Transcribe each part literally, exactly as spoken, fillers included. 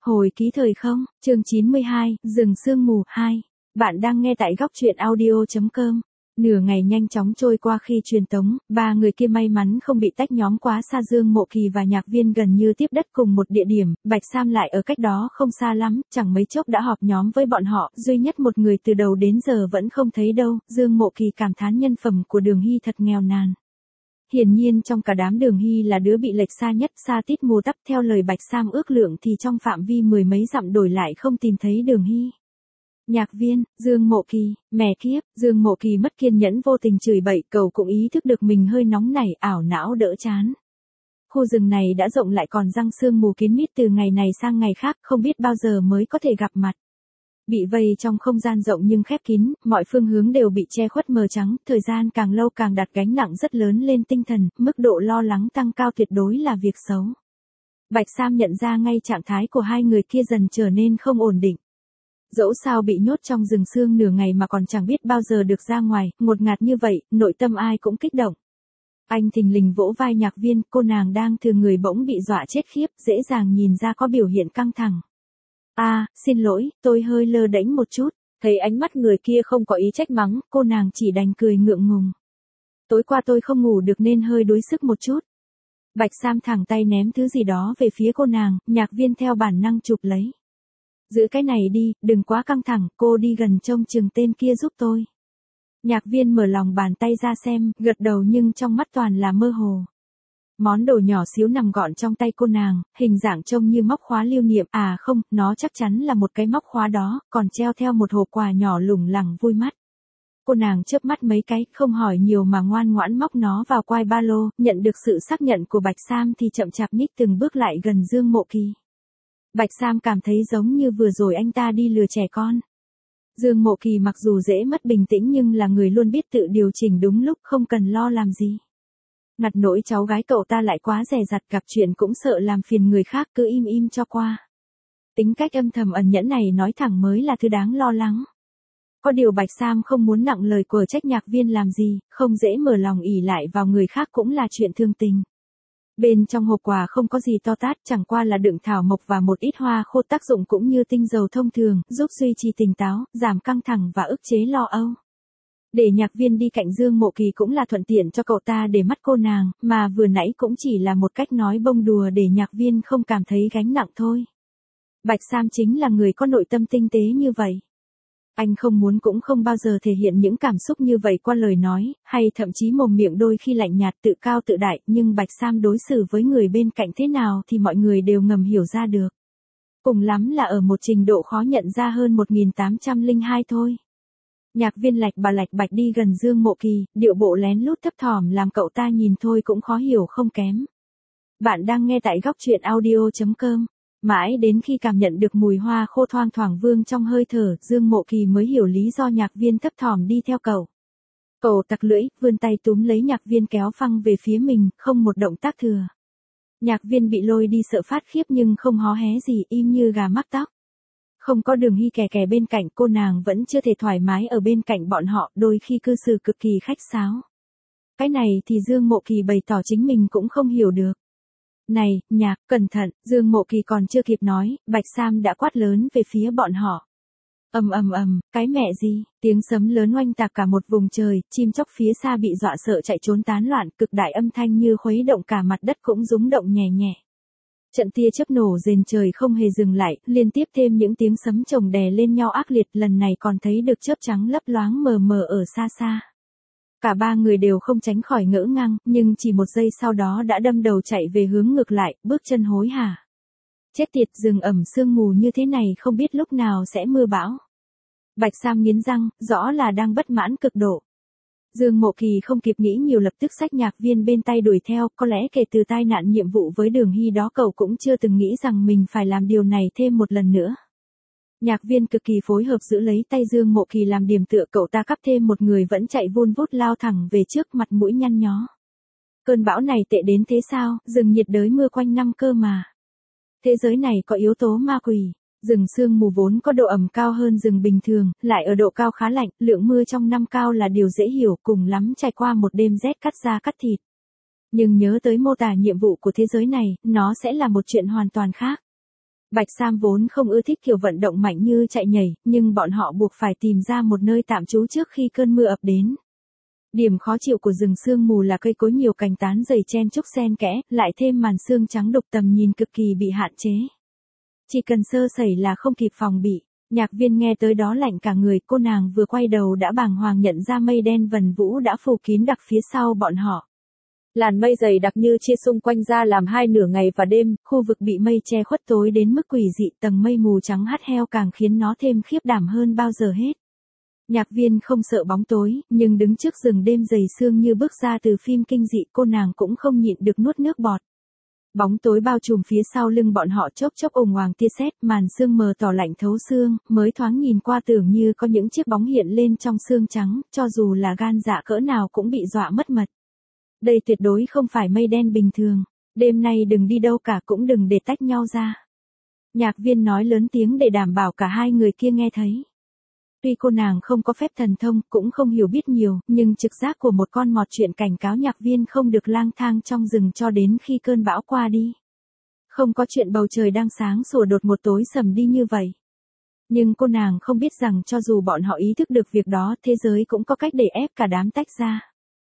Hồi ký thời không, chương chín mươi hai, rừng sương mù hai. Bạn đang nghe tại góc truyện audio chấm com. Nửa ngày nhanh chóng trôi qua khi truyền tống, ba người kia may mắn không bị tách nhóm quá xa. Dương Mộ Kỳ và Nhạc Viên gần như tiếp đất cùng một địa điểm, Bạch Sam lại ở cách đó không xa lắm, chẳng mấy chốc đã họp nhóm với bọn họ, duy nhất một người từ đầu đến giờ vẫn không thấy đâu. Dương Mộ Kỳ cảm thán nhân phẩm của Đường Hy thật nghèo nàn. Hiển nhiên trong cả đám Đường Hy là đứa bị lệch xa nhất, xa tít mù tắp. Theo lời Bạch Sam ước lượng thì trong phạm vi mười mấy dặm đổi lại không tìm thấy Đường Hy. Nhạc Viên, Dương Mộ Kỳ, mẹ kiếp, Dương Mộ Kỳ mất kiên nhẫn vô tình chửi bậy, cậu cũng ý thức được mình hơi nóng nảy, ảo não đỡ chán. Khu rừng này đã rộng lại còn răng sương mù kín mít, từ ngày này sang ngày khác không biết bao giờ mới có thể gặp mặt. Bị vây trong không gian rộng nhưng khép kín, mọi phương hướng đều bị che khuất mờ trắng, thời gian càng lâu càng đặt gánh nặng rất lớn lên tinh thần, mức độ lo lắng tăng cao tuyệt đối là việc xấu. Bạch Sam nhận ra ngay trạng thái của hai người kia dần trở nên không ổn định. Dẫu sao bị nhốt trong rừng sương nửa ngày mà còn chẳng biết bao giờ được ra ngoài, ngột ngạt như vậy, nội tâm ai cũng kích động. Anh thình lình vỗ vai Nhạc Viên, cô nàng đang thừa người bỗng bị dọa chết khiếp, dễ dàng nhìn ra có biểu hiện căng thẳng. À, xin lỗi, tôi hơi lơ đễnh một chút. Thấy ánh mắt người kia không có ý trách mắng, cô nàng chỉ đành cười ngượng ngùng. Tối qua tôi không ngủ được nên hơi đuối sức một chút. Bạch Sam thẳng tay ném thứ gì đó về phía cô nàng, Nhạc Viên theo bản năng chụp lấy. Giữ cái này đi, đừng quá căng thẳng, cô đi gần trông chừng tên kia giúp tôi. Nhạc Viên mở lòng bàn tay ra xem, gật đầu nhưng trong mắt toàn là mơ hồ. Món đồ nhỏ xíu nằm gọn trong tay cô nàng, hình dạng trông như móc khóa lưu niệm, à không, nó chắc chắn là một cái móc khóa đó, còn treo theo một hộp quà nhỏ lủng lẳng vui mắt. Cô nàng chớp mắt mấy cái, không hỏi nhiều mà ngoan ngoãn móc nó vào quai ba lô, nhận được sự xác nhận của Bạch Sam thì chậm chạp nhích từng bước lại gần Dương Mộ Kỳ. Bạch Sam cảm thấy giống như vừa rồi anh ta đi lừa trẻ con. Dương Mộ Kỳ mặc dù dễ mất bình tĩnh nhưng là người luôn biết tự điều chỉnh đúng lúc, không cần lo làm gì. Ngặt nỗi cháu gái cậu ta lại quá dè dặt, gặp chuyện cũng sợ làm phiền người khác, cứ im im cho qua. Tính cách âm thầm ẩn nhẫn này nói thẳng mới là thứ đáng lo lắng. Có điều Bạch Sam không muốn nặng lời của trách Nhạc Viên làm gì, không dễ mở lòng ỷ lại vào người khác cũng là chuyện thương tình. Bên trong hộp quà không có gì to tát, chẳng qua là đựng thảo mộc và một ít hoa khô, tác dụng cũng như tinh dầu thông thường, giúp duy trì tỉnh táo, giảm căng thẳng và ức chế lo âu. Để Nhạc Viên đi cạnh Dương Mộ Kỳ cũng là thuận tiện cho cậu ta để mắt cô nàng, mà vừa nãy cũng chỉ là một cách nói bông đùa để Nhạc Viên không cảm thấy gánh nặng thôi. Bạch Sam chính là người có nội tâm tinh tế như vậy. Anh không muốn cũng không bao giờ thể hiện những cảm xúc như vậy qua lời nói, hay thậm chí mồm miệng đôi khi lạnh nhạt tự cao tự đại, nhưng Bạch Sam đối xử với người bên cạnh thế nào thì mọi người đều ngầm hiểu ra được. Cùng lắm là ở một trình độ khó nhận ra hơn một nghìn tám trăm lẻ hai thôi. Nhạc Viên lạch bà lạch bạch đi gần Dương Mộ Kỳ, điệu bộ lén lút thấp thỏm làm cậu ta nhìn thôi cũng khó hiểu không kém. Bạn đang nghe tại góc truyện audio chấm com. Mãi đến khi cảm nhận được mùi hoa khô thoang thoảng vương trong hơi thở, Dương Mộ Kỳ mới hiểu lý do Nhạc Viên thấp thỏm đi theo cậu. Cậu tặc lưỡi, vươn tay túm lấy Nhạc Viên kéo phăng về phía mình, không một động tác thừa. Nhạc Viên bị lôi đi sợ phát khiếp nhưng không hó hé gì, im như gà mắc tóc. Không có Đường Hy kè kè bên cạnh, cô nàng vẫn chưa thể thoải mái ở bên cạnh bọn họ, đôi khi cư xử cực kỳ khách sáo. Cái này thì Dương Mộ Kỳ bày tỏ chính mình cũng không hiểu được. Này, Nhạc, cẩn thận, Dương Mộ Kỳ còn chưa kịp nói, Bạch Sam đã quát lớn về phía bọn họ. Ầm ầm ầm, cái mẹ gì, tiếng sấm lớn oanh tạc cả một vùng trời, chim chóc phía xa bị dọa sợ chạy trốn tán loạn, cực đại âm thanh như khuấy động cả mặt đất cũng rúng động nhẹ nhẹ. Trận tia chớp nổ rền trời không hề dừng lại, liên tiếp thêm những tiếng sấm chồng đè lên nhau ác liệt, lần này còn thấy được chớp trắng lấp loáng mờ mờ ở xa xa. Cả ba người đều không tránh khỏi ngỡ ngàng, nhưng chỉ một giây sau đó đã đâm đầu chạy về hướng ngược lại, bước chân hối hả. Chết tiệt, rừng ẩm sương mù như thế này không biết lúc nào sẽ mưa bão. Bạch Sam nghiến răng, rõ là đang bất mãn cực độ. Dương Mộ Kỳ không kịp nghĩ nhiều lập tức xách Nhạc Viên bên tay đuổi theo, có lẽ kể từ tai nạn nhiệm vụ với Đường Hy đó cậu cũng chưa từng nghĩ rằng mình phải làm điều này thêm một lần nữa. Nhạc Viên cực kỳ phối hợp giữ lấy tay Dương Mộ Kỳ làm điểm tựa, cậu ta cắp thêm một người vẫn chạy vun vút lao thẳng về trước, mặt mũi nhăn nhó. Cơn bão này tệ đến thế sao, rừng nhiệt đới mưa quanh năm cơ mà. Thế giới này có yếu tố ma quỷ. Rừng sương mù vốn có độ ẩm cao hơn rừng bình thường, lại ở độ cao khá lạnh, lượng mưa trong năm cao là điều dễ hiểu, cùng lắm trải qua một đêm rét cắt da cắt thịt. Nhưng nhớ tới mô tả nhiệm vụ của thế giới này, nó sẽ là một chuyện hoàn toàn khác. Bạch Sam vốn không ưa thích kiểu vận động mạnh như chạy nhảy, nhưng bọn họ buộc phải tìm ra một nơi tạm trú trước khi cơn mưa ập đến. Điểm khó chịu của rừng sương mù là cây cối nhiều cành tán dày chen chúc xen kẽ, lại thêm màn sương trắng đục tầm nhìn cực kỳ bị hạn chế. Chỉ cần sơ sẩy là không kịp phòng bị. Nhạc Viên nghe tới đó lạnh cả người, cô nàng vừa quay đầu đã bàng hoàng nhận ra mây đen vần vũ đã phủ kín đặc phía sau bọn họ. Làn mây dày đặc như chia xung quanh ra làm hai nửa ngày và đêm, khu vực bị mây che khuất tối đến mức quỷ dị, tầng mây mù trắng hắt heo càng khiến nó thêm khiếp đảm hơn bao giờ hết. Nhạc Viên không sợ bóng tối, nhưng đứng trước rừng đêm dày sương như bước ra từ phim kinh dị, cô nàng cũng không nhịn được nuốt nước bọt. Bóng tối bao trùm phía sau lưng bọn họ chốc chốc ồn ngoàng tia sét, màn sương mờ tỏ lạnh thấu xương, mới thoáng nhìn qua tưởng như có những chiếc bóng hiện lên trong sương trắng, cho dù là gan dạ cỡ nào cũng bị dọa mất mật. Đây tuyệt đối không phải mây đen bình thường, đêm nay đừng đi đâu cả, cũng đừng để tách nhau ra. Nhạc Viên nói lớn tiếng để đảm bảo cả hai người kia nghe thấy. Tuy cô nàng không có phép thần thông, cũng không hiểu biết nhiều, nhưng trực giác của một con mọt chuyện cảnh cáo Nhạc Viên không được lang thang trong rừng cho đến khi cơn bão qua đi. Không có chuyện bầu trời đang sáng sủa đột một tối sầm đi như vậy. Nhưng cô nàng không biết rằng cho dù bọn họ ý thức được việc đó, thế giới cũng có cách để ép cả đám tách ra.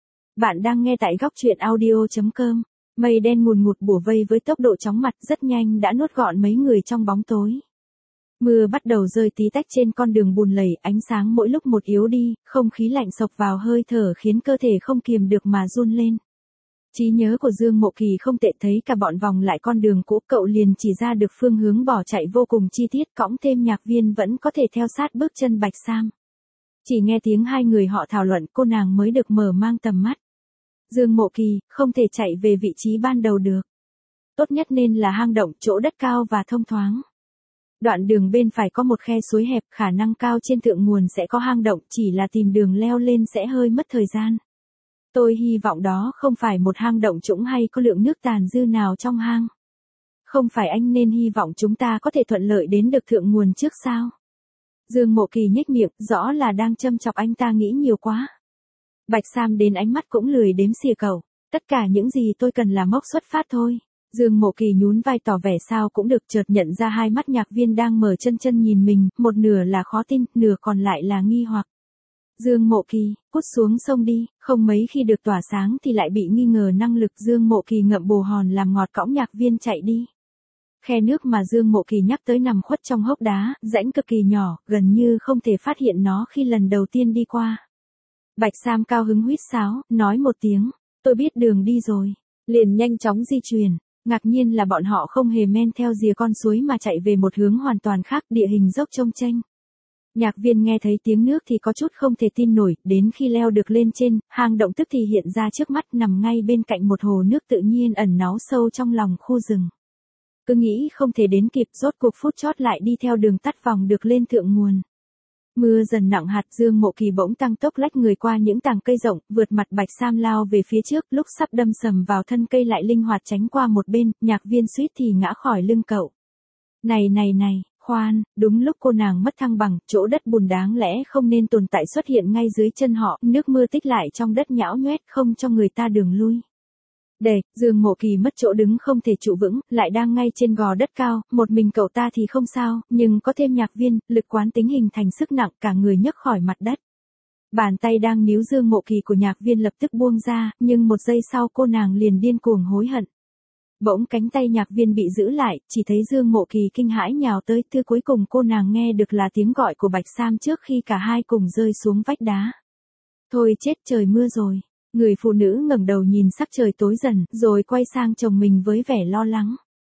Bạn đang nghe tại góc truyện audio chấm com. Mây đen ngùn ngụt bủa vây với tốc độ chóng mặt rất nhanh đã nuốt gọn mấy người trong bóng tối. Mưa bắt đầu rơi tí tách trên con đường bùn lầy, ánh sáng mỗi lúc một yếu đi, không khí lạnh xộc vào hơi thở khiến cơ thể không kiềm được mà run lên. Trí nhớ của Dương Mộ Kỳ không tệ, thấy cả bọn vòng lại con đường cũ, cậu liền chỉ ra được phương hướng bỏ chạy vô cùng chi tiết, cõng thêm Nhạc Viên vẫn có thể theo sát bước chân Bạch Sam. Chỉ nghe tiếng hai người họ thảo luận, cô nàng mới được mở mang tầm mắt. Dương Mộ Kỳ, không thể chạy về vị trí ban đầu được. Tốt nhất nên là hang động, chỗ đất cao và thông thoáng. Đoạn đường bên phải có một khe suối hẹp, khả năng cao trên thượng nguồn sẽ có hang động, chỉ là tìm đường leo lên sẽ hơi mất thời gian. Tôi hy vọng đó không phải một hang động trũng hay có lượng nước tàn dư nào trong hang. Không phải anh nên hy vọng chúng ta có thể thuận lợi đến được thượng nguồn trước sao? Dương Mộ Kỳ nhếch miệng, rõ là đang châm chọc anh ta nghĩ nhiều quá. Bạch Sam đến ánh mắt cũng lười đếm xỉa cậu. Tất cả những gì tôi cần là mốc xuất phát thôi. Dương Mộ Kỳ nhún vai tỏ vẻ sao cũng được, chợt nhận ra hai mắt Nhạc Viên đang mở chân chân nhìn mình, một nửa là khó tin, nửa còn lại là nghi hoặc. Dương Mộ Kỳ, cút xuống sông đi, không mấy khi được tỏa sáng thì lại bị nghi ngờ năng lực. Dương Mộ Kỳ ngậm bồ hòn làm ngọt cõng Nhạc Viên chạy đi. Khe nước mà Dương Mộ Kỳ nhắc tới nằm khuất trong hốc đá, rãnh cực kỳ nhỏ, gần như không thể phát hiện nó khi lần đầu tiên đi qua. Bạch Sam cao hứng huýt sáo, nói một tiếng, tôi biết đường đi rồi, liền nhanh chóng di chuyển. Ngạc nhiên là bọn họ không hề men theo rìa con suối mà chạy về một hướng hoàn toàn khác, địa hình dốc trông chênh. Nhạc Viên nghe thấy tiếng nước thì có chút không thể tin nổi, đến khi leo được lên trên, hang động tức thì hiện ra trước mắt, nằm ngay bên cạnh một hồ nước tự nhiên ẩn náu sâu trong lòng khu rừng. Cứ nghĩ không thể đến kịp, rốt cuộc phút chót lại đi theo đường tắt vòng được lên thượng nguồn. Mưa dần nặng hạt, Dương Mộ Kỳ bỗng tăng tốc lách người qua những tàng cây rộng, vượt mặt Bạch Sam lao về phía trước, lúc sắp đâm sầm vào thân cây lại linh hoạt tránh qua một bên, Nhạc Viên suýt thì ngã khỏi lưng cậu. Này này này, khoan, đúng lúc cô nàng mất thăng bằng, chỗ đất bùn đáng lẽ không nên tồn tại xuất hiện ngay dưới chân họ, nước mưa tích lại trong đất nhão nhoét không cho người ta đường lui. Để, Dương Mộ Kỳ mất chỗ đứng không thể trụ vững, lại đang ngay trên gò đất cao, một mình cậu ta thì không sao, nhưng có thêm Nhạc Viên, lực quán tính hình thành sức nặng, cả người nhấc khỏi mặt đất. Bàn tay đang níu Dương Mộ Kỳ của Nhạc Viên lập tức buông ra, nhưng một giây sau cô nàng liền điên cuồng hối hận. Bỗng cánh tay Nhạc Viên bị giữ lại, chỉ thấy Dương Mộ Kỳ kinh hãi nhào tới, thứ cuối cùng cô nàng nghe được là tiếng gọi của Bạch Sam trước khi cả hai cùng rơi xuống vách đá. Thôi chết, trời mưa rồi. Người phụ nữ ngẩng đầu nhìn sắc trời tối dần, rồi quay sang chồng mình với vẻ lo lắng.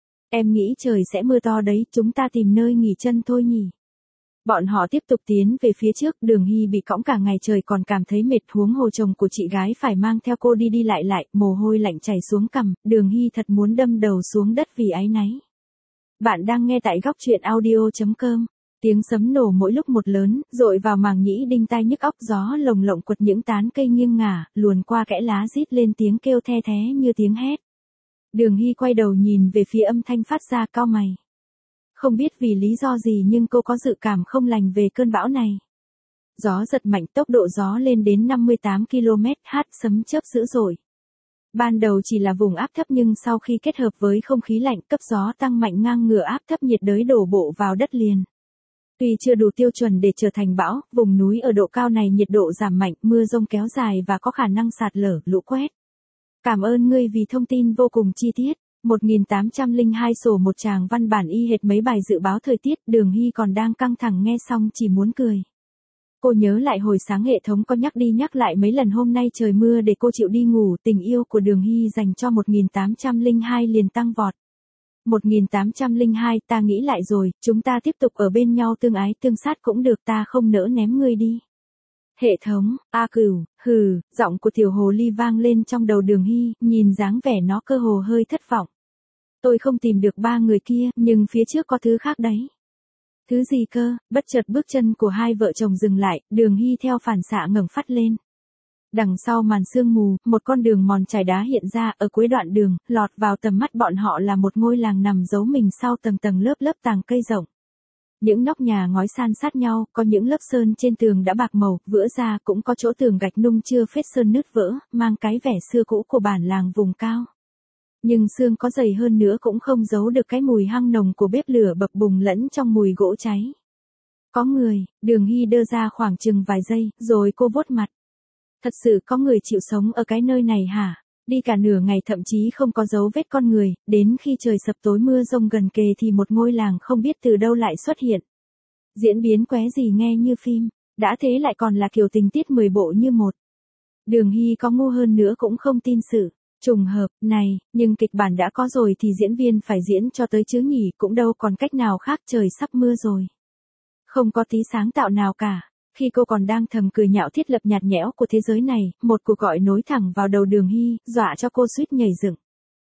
Em nghĩ trời sẽ mưa to đấy, chúng ta tìm nơi nghỉ chân thôi nhỉ. Bọn họ tiếp tục tiến về phía trước, Đường Hy bị cõng cả ngày trời còn cảm thấy mệt, huống hồ chồng của chị gái phải mang theo cô đi đi lại lại, mồ hôi lạnh chảy xuống cằm, Đường Hy thật muốn đâm đầu xuống đất vì áy náy. Bạn đang nghe tại góc truyện audio chấm com. Tiếng sấm nổ mỗi lúc một lớn, dội vào màng nhĩ đinh tai nhức óc, gió lồng lộng quật những tán cây nghiêng ngả, luồn qua kẽ lá rít lên tiếng kêu the thé như tiếng hét. Đường Hy quay đầu nhìn về phía âm thanh phát ra, cau mày. Không biết vì lý do gì nhưng cô có dự cảm không lành về cơn bão này. Gió giật mạnh, tốc độ gió lên đến năm mươi tám ki lô mét/h, sấm chớp dữ dội. Ban đầu chỉ là vùng áp thấp nhưng sau khi kết hợp với không khí lạnh, cấp gió tăng mạnh ngang ngửa áp thấp nhiệt đới đổ bộ vào đất liền. Tuy chưa đủ tiêu chuẩn để trở thành bão, vùng núi ở độ cao này nhiệt độ giảm mạnh, mưa rông kéo dài và có khả năng sạt lở, lũ quét. Cảm ơn ngươi vì thông tin vô cùng chi tiết. một nghìn tám trăm lẻ hai sổ một tràng văn bản y hệt mấy bài dự báo thời tiết, Đường Hy còn đang căng thẳng nghe xong chỉ muốn cười. Cô nhớ lại hồi sáng hệ thống có nhắc đi nhắc lại mấy lần hôm nay trời mưa để cô chịu đi ngủ, tình yêu của Đường Hy dành cho một nghìn tám trăm lẻ hai liền tăng vọt. một nghìn tám trăm lẻ hai, ta nghĩ lại rồi, chúng ta tiếp tục ở bên nhau tương ái tương sát cũng được, ta không nỡ ném ngươi đi. Hệ thống, a cửu, hừ, giọng của tiểu hồ ly vang lên trong đầu Đường Hy, nhìn dáng vẻ nó cơ hồ hơi thất vọng. Tôi không tìm được ba người kia, nhưng phía trước có thứ khác đấy. Thứ gì cơ? Bất chợt bước chân của hai vợ chồng dừng lại, Đường Hy theo phản xạ ngẩng phát lên. Đằng sau màn sương mù, một con đường mòn trải đá hiện ra, ở cuối đoạn đường, lọt vào tầm mắt bọn họ là một ngôi làng nằm giấu mình sau tầng tầng lớp lớp tàng cây rộng. Những nóc nhà ngói san sát nhau, có những lớp sơn trên tường đã bạc màu, vữa ra, cũng có chỗ tường gạch nung chưa phết sơn nứt vỡ, mang cái vẻ xưa cũ của bản làng vùng cao. Nhưng xương có dày hơn nữa cũng không giấu được cái mùi hăng nồng của bếp lửa bập bùng lẫn trong mùi gỗ cháy. Có người, Đường Hy đơ ra khoảng chừng vài giây, rồi cô vuốt mặt. Thật sự có người chịu sống ở cái nơi này hả? Đi cả nửa ngày thậm chí không có dấu vết con người, đến khi trời sập tối mưa rông gần kề thì một ngôi làng không biết từ đâu lại xuất hiện. Diễn biến qué gì nghe như phim, đã thế lại còn là kiểu tình tiết mười bộ như một. Đường Hy có ngu hơn nữa cũng không tin sự trùng hợp này, nhưng kịch bản đã có rồi thì diễn viên phải diễn cho tới chứ nhỉ, cũng đâu còn cách nào khác, trời sắp mưa rồi. Không có tí sáng tạo nào cả. Khi cô còn đang thầm cười nhạo thiết lập nhạt nhẽo của thế giới này, một cuộc gọi nối thẳng vào đầu Đường Hy, dọa cho cô suýt nhảy dựng.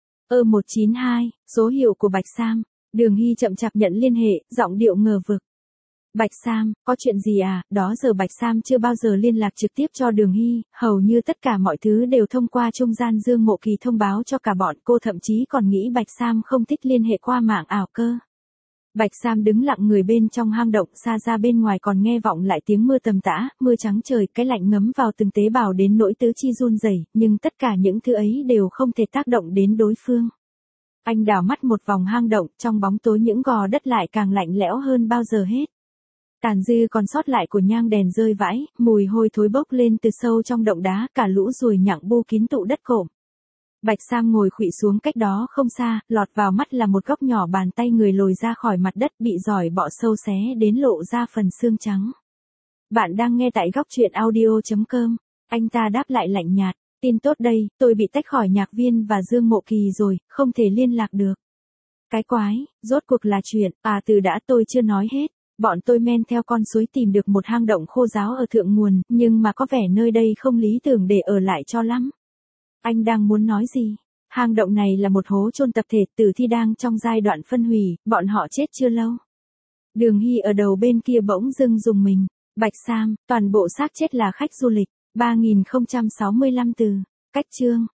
Ơ một chín hai, số hiệu của Bạch Sam. Đường Hy chậm chạp nhận liên hệ, giọng điệu ngờ vực. Bạch Sam, có chuyện gì à? Đó giờ Bạch Sam chưa bao giờ liên lạc trực tiếp cho Đường Hy, hầu như tất cả mọi thứ đều thông qua trung gian Dương Mộ Kỳ thông báo cho cả bọn, cô thậm chí còn nghĩ Bạch Sam không thích liên hệ qua mạng ảo cơ. Bạch Sam đứng lặng người bên trong hang động, xa ra bên ngoài còn nghe vọng lại tiếng mưa tầm tã, mưa trắng trời, cái lạnh ngấm vào từng tế bào đến nỗi tứ chi run rẩy, nhưng tất cả những thứ ấy đều không thể tác động đến đối phương. Anh đảo mắt một vòng hang động, trong bóng tối những gò đất lại càng lạnh lẽo hơn bao giờ hết. Tàn dư còn sót lại của nhang đèn rơi vãi, mùi hôi thối bốc lên từ sâu trong động đá, cả lũ ruồi nhặng bu kín tụ đất cộm. Bạch Sam ngồi khuỵu xuống cách đó không xa, lọt vào mắt là một góc nhỏ bàn tay người lồi ra khỏi mặt đất, bị giỏi bọ sâu xé đến lộ ra phần xương trắng. Bạn đang nghe tại góc truyện audio chấm com. Anh ta đáp lại lạnh nhạt. Tin tốt đây, tôi bị tách khỏi Nhạc Viên và Dương Mộ Kỳ rồi, không thể liên lạc được. Cái quái, rốt cuộc là chuyện, à từ đã tôi chưa nói hết. Bọn tôi men theo con suối tìm được một hang động khô ráo ở thượng nguồn, nhưng mà có vẻ nơi đây không lý tưởng để ở lại cho lắm. Anh đang muốn nói gì? Hang động này là một hố chôn tập thể, tử thi đang trong giai đoạn phân hủy, bọn họ chết chưa lâu. Đường Hy ở đầu bên kia bỗng dưng rùng mình. Bạch Sam, toàn bộ xác chết là khách du lịch. ba nghìn không trăm sáu mươi lăm từ. Cách chương.